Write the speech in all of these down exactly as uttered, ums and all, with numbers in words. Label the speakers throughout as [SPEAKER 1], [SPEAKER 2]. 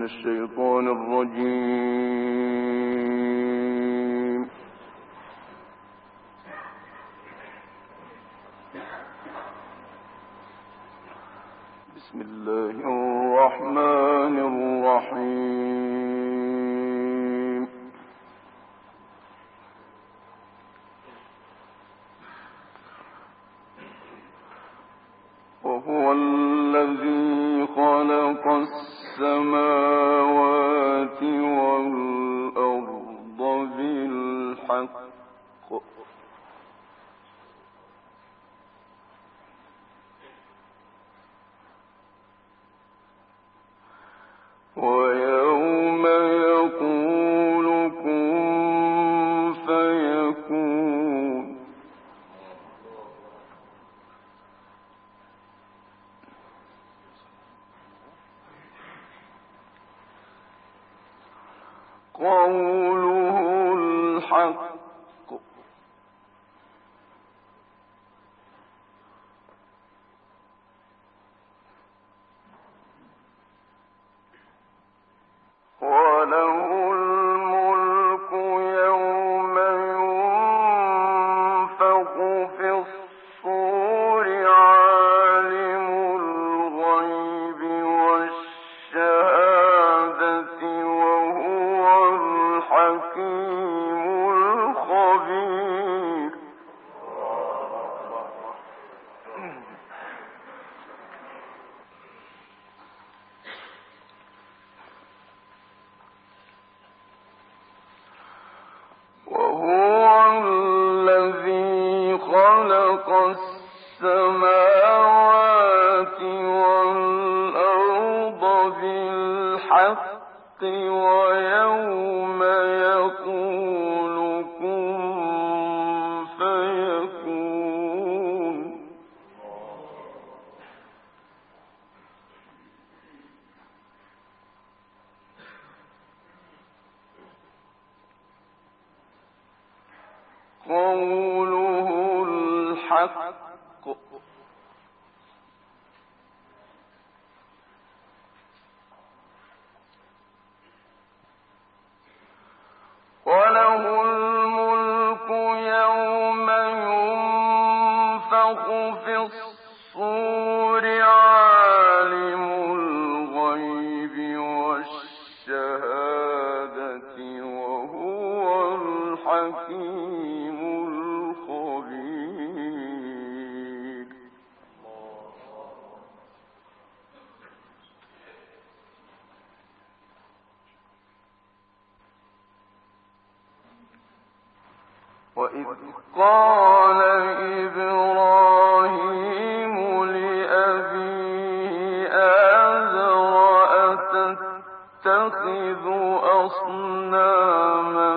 [SPEAKER 1] الشيطان الرجيم. بسم الله الرحمن الرحيم. وهو الذي خلق السماوات والأرض بالحق ويوم يقول كن فيكون قوله الحق وله الملك يوم ينفخ في الصور عالم الغيب والشهادة وهو الحكيم الخبير. وهو الذي خلق السماوات والأرض بالحق ويوم يقول كن فيكون قوله الحق وله الملك يوم ينفخ في الصور عالم الغيب والشهادة وهو الحكيم الخبير. وإذ قال إبراهيم لأبيه آزر أتتخذ أصناما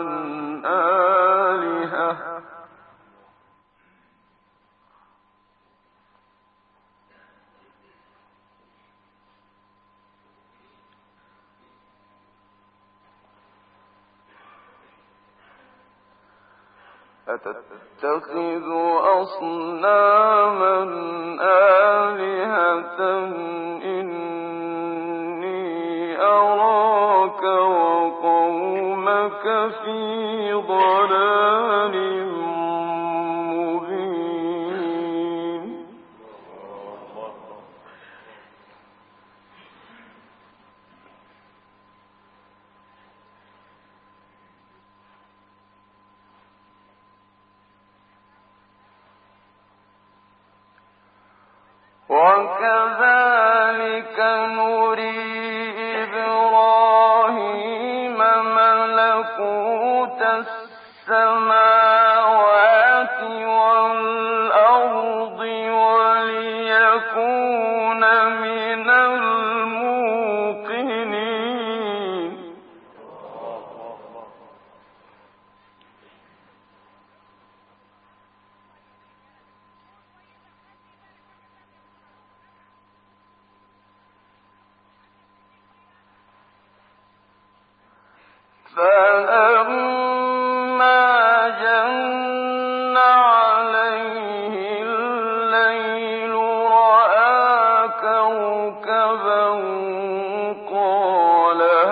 [SPEAKER 1] آلهة أتتخذ أصناما آلهة إني أراك وقومك في ضلال مبين. وكذلك نري إبراهيم ملكوت السماوات والأرض وليكون من الموقنين. فلما جن عليه الليل رأى كوكبا قال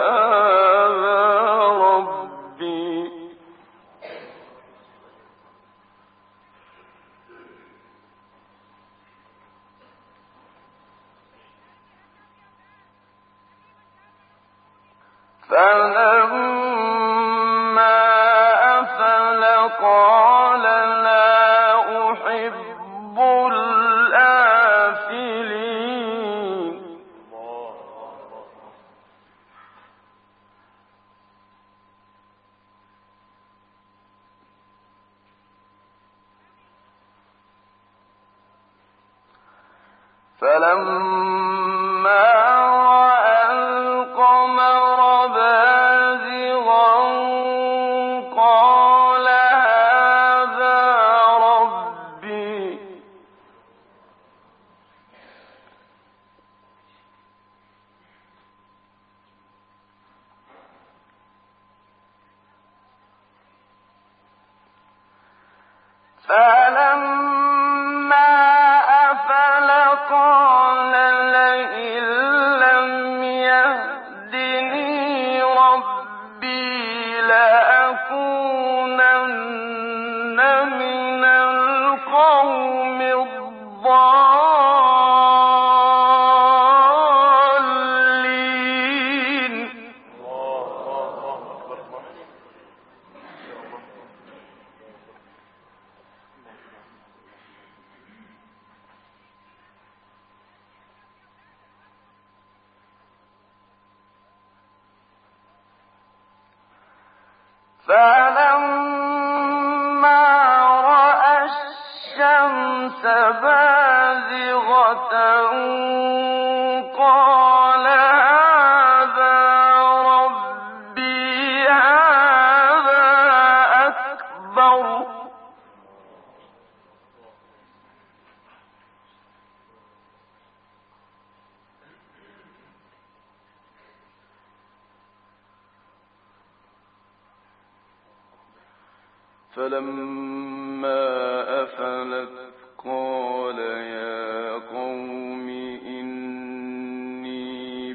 [SPEAKER 1] فلما أفل قال لا أحب الآفلين فلما رأى القمر بازغا قال هذا ربي فلما أفل قال لئن لم يهدني ربي لأكونن من القوم الضالين فلما رأى الشمس بازغة قال هذا ربي هذا أكبر فلما أفلت قال يا قوم إني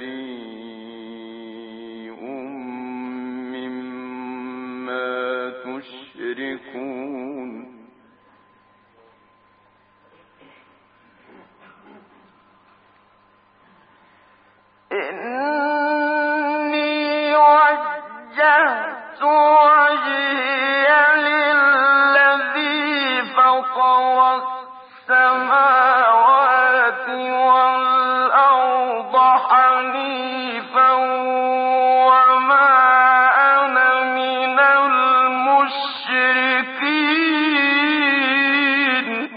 [SPEAKER 1] بريء مما تشركون إني وجهت وجهي للذي فطر السماوات والأرض حنيفا وما أنا من المشركين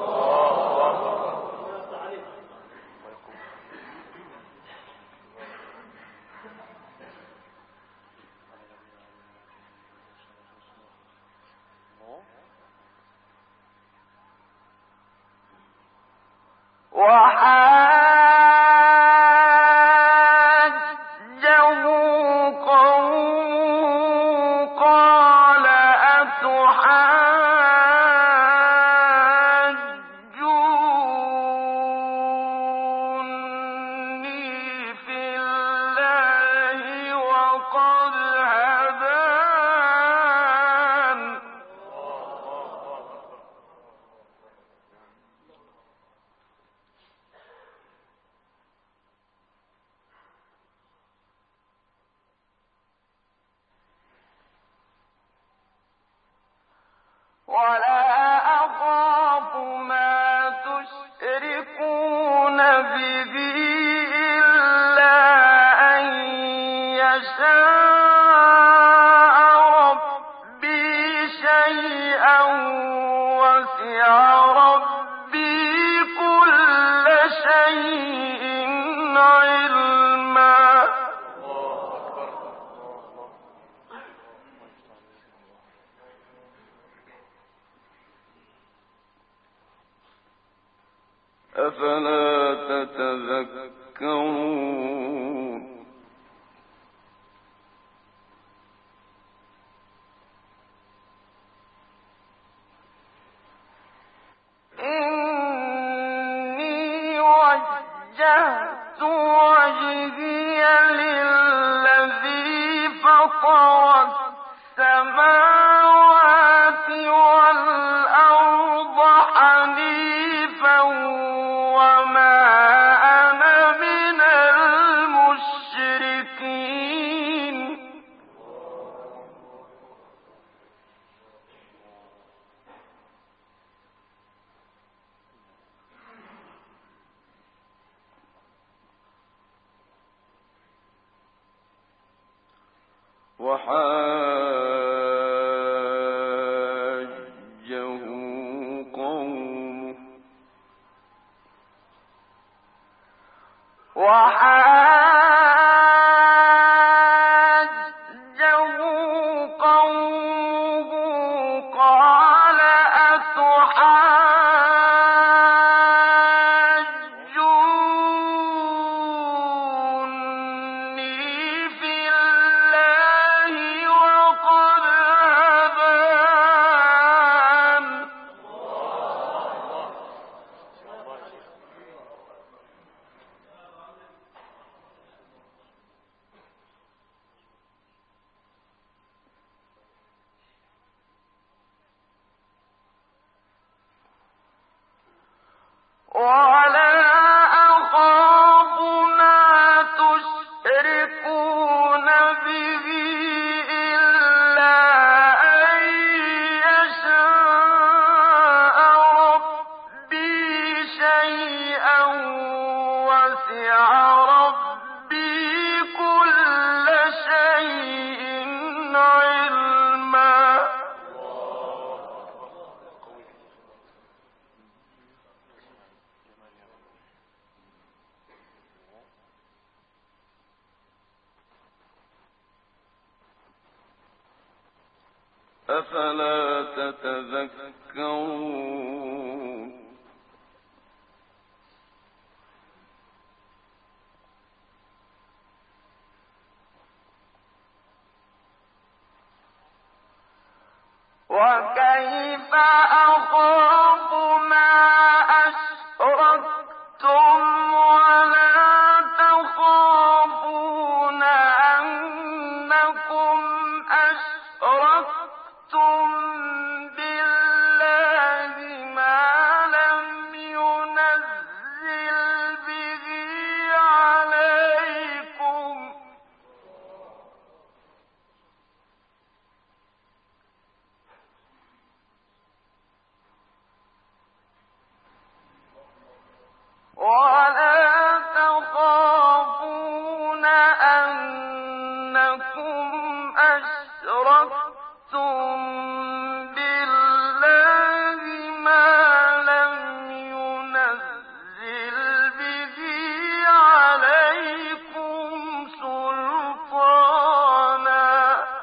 [SPEAKER 1] وحاجه قومه قال أتحاجوني في الله وقد هدان ولا أخاف ما تشركون به إلا أن يشاء ربي شيئا وسع ربي كل شيء علما أفلا تتذكرون إني وجهت وجهي للذي فطر السماوات والأرض حنيفا وما أنا من وحاجه قومه وحاجه قومه قال أتحاجوني في الله وقد هدان ولا أخاف ما تشركون به إلا أن يشاء ربي شيئا وسع ربي كل شيء علما أفلا تتذكرون وكيف أخاف ما أشركتم ولا تخافون أنكم أشركتم بالله ما لم ينزل به عليكم ولا تخافون أنكم أشركتم بالله ما لم ينزل به عليكم سلطانا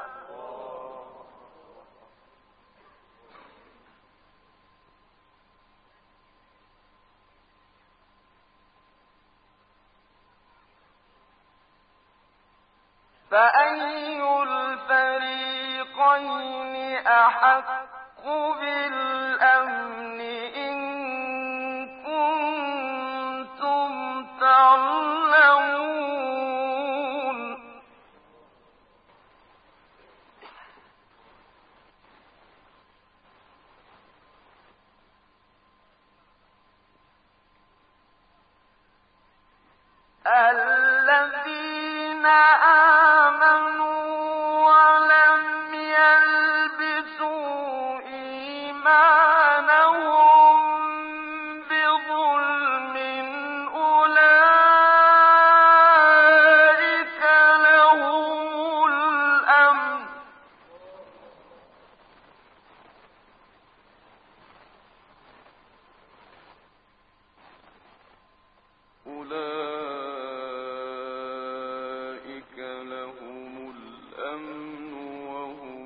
[SPEAKER 1] فأي الفريقين أحق بالأمن إن كنتم تعلمون الذين آمنوا ولم يلبسوا إيمانهم بظلم أولئك لهم الأمن أولئك لهم الأمن وهم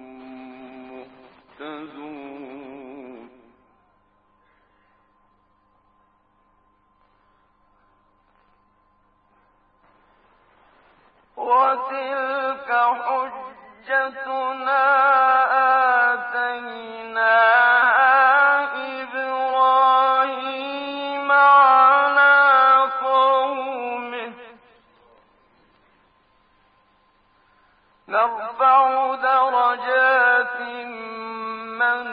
[SPEAKER 1] مهتدون وتلك حجتنا آتيناها إبراهيم على قومه نرفع درجات من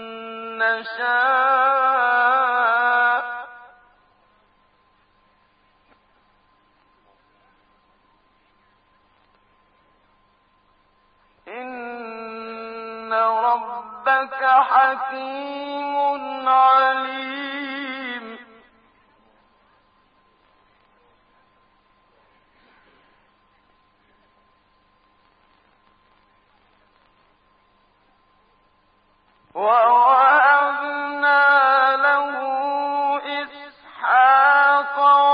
[SPEAKER 1] نشاء إن ربك حكيم عليم ووهبنا له إسحاق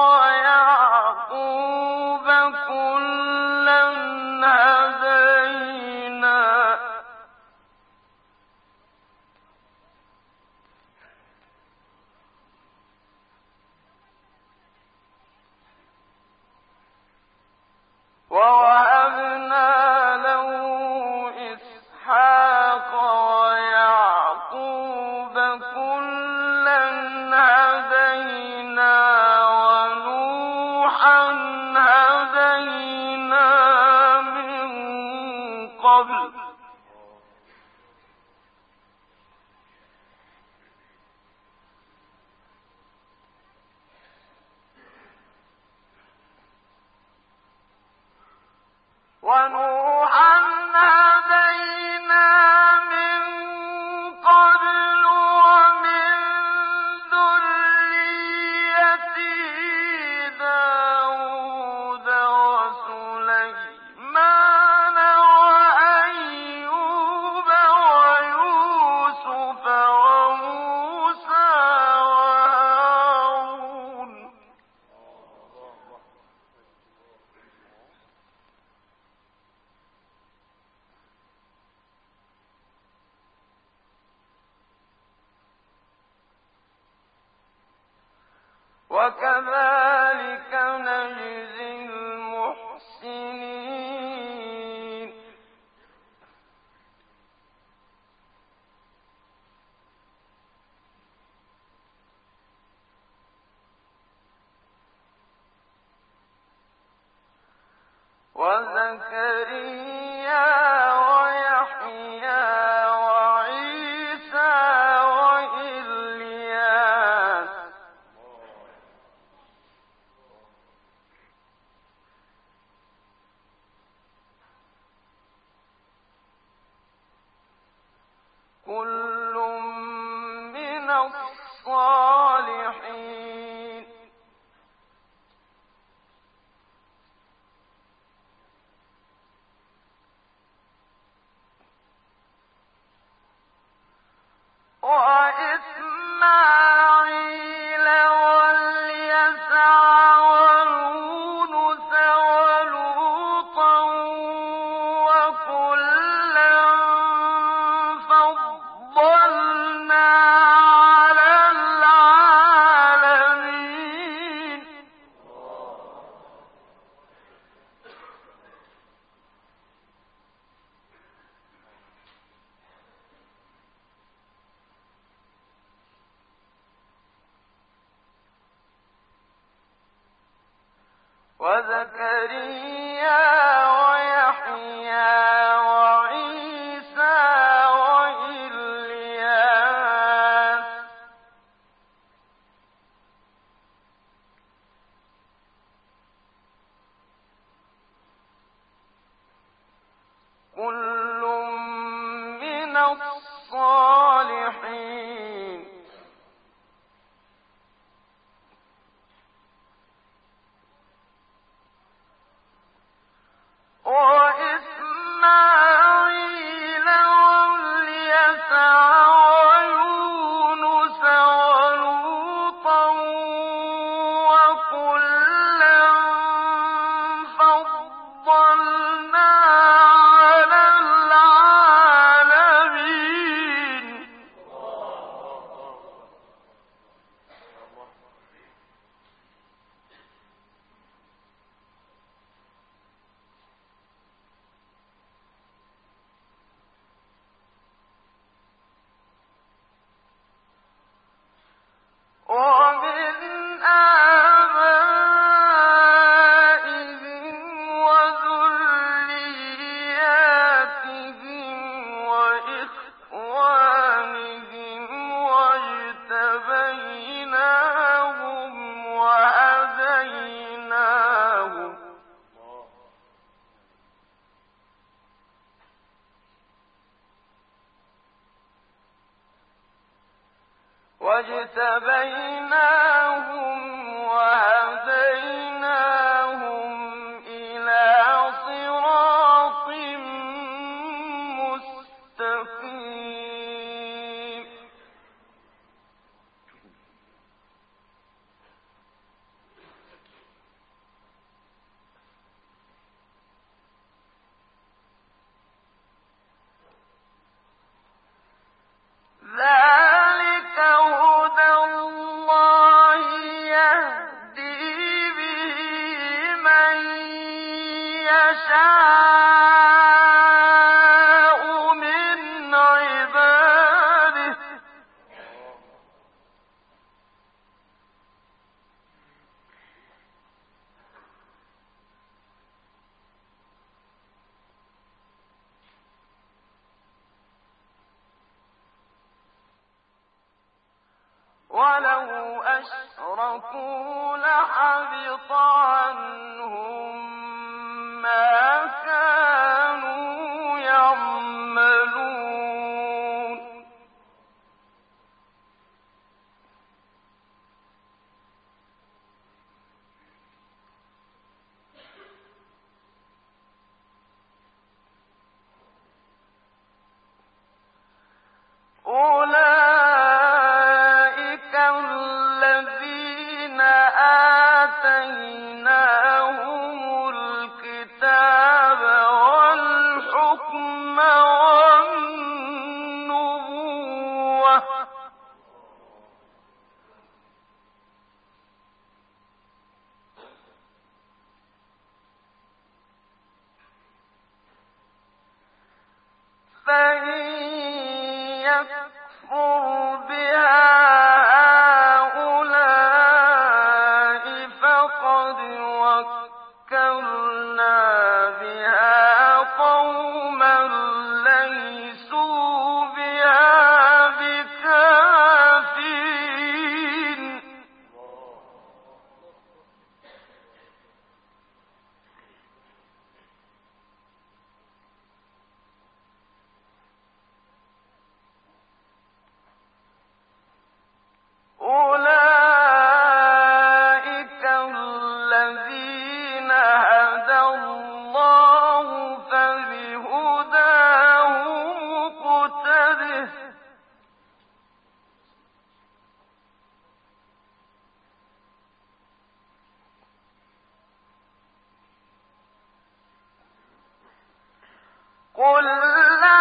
[SPEAKER 1] ويعقوب كلا هدينا ووهبنا له إسحاق ويعقوب كلا هدينا ونوحا هدينا من قبل ونوحا هدينا من قبل ومن ذريته داود وسليمان وأيوب ويوسف وموسى وهارون وكذلك نجزي المحسنين وزكريا ويحيى وعيسى وإلياس كل من الصالحين وإسماعيل واليسع ويونس ولوطا وكلا فضلنا على العالمين وزكريا ويحيى وعيسى وإلياس كل من الصالحين وإسماعيل واليسع ويونس ولوطا وكلا فضلنا على العالمين ومن آبائهم وذرياتهم وإخوانهم واجتبيناهم وهديناهم واجتبيناهم وهديناهم إلى صراط مستقيم يشاء من عباده ولو أشركوا لحبط عنهم ما كانوا يعملون أولئك الذين آتيناهم الكتاب والحكم والنبوة فإن يكفر بها هؤلاء فقد وكلنا بها قوما ليسوا بها بكافرين أولئك الذين هدى الله فبهداه مقتده قل لا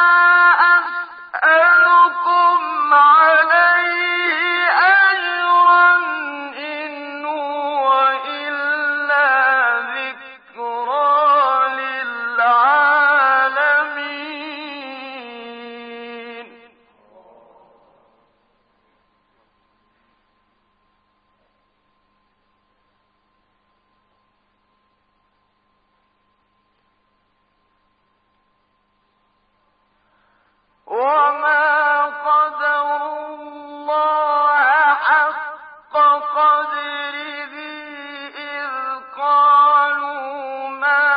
[SPEAKER 1] أسألكم عليه أجرا إن هو إلا ذكرى للعالمين وما قدروا الله حق قدره إذ قالوا ما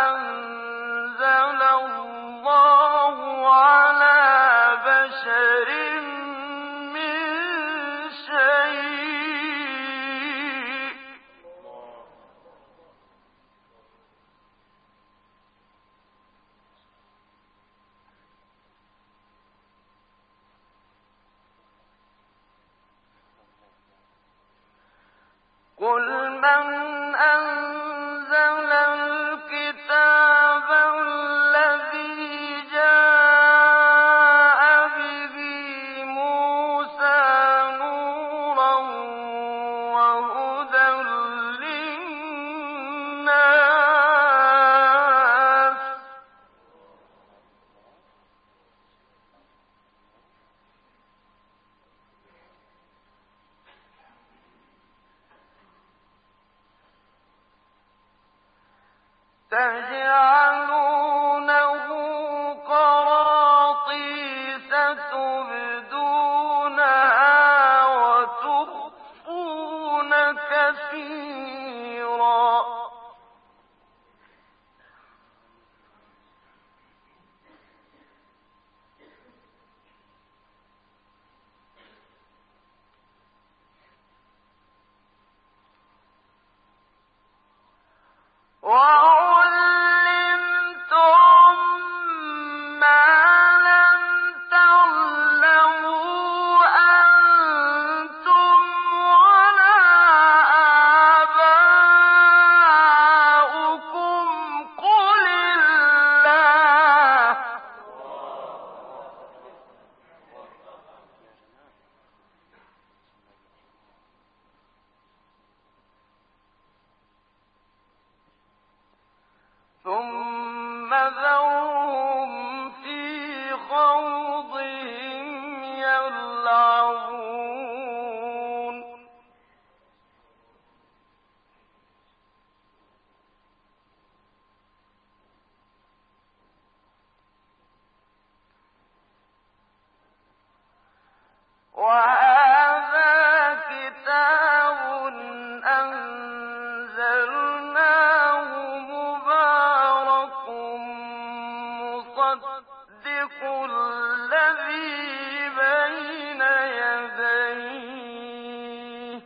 [SPEAKER 1] أنزل الله على بشر من شيء قل من أنزل الكتاب الذي جاء به موسى نورا وهدى للناس تجعلونه قراطيس تبدونها وتخفون كثيرا وعلمتم ما لم تعلموا أنتم ولا آباؤكم قل الله ثم ذرهم في خوضهم يلعبون وهذا كتاب أنزلناه مبارك مصدق الذي بين يديه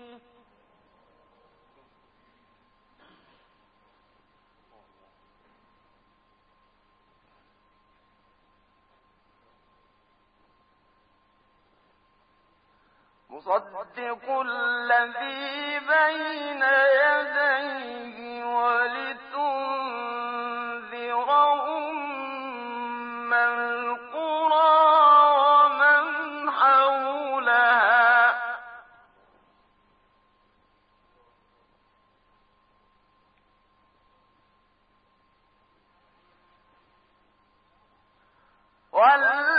[SPEAKER 1] مصدق الذي بين يديه ولتنذر أم القرى ومن حولها وال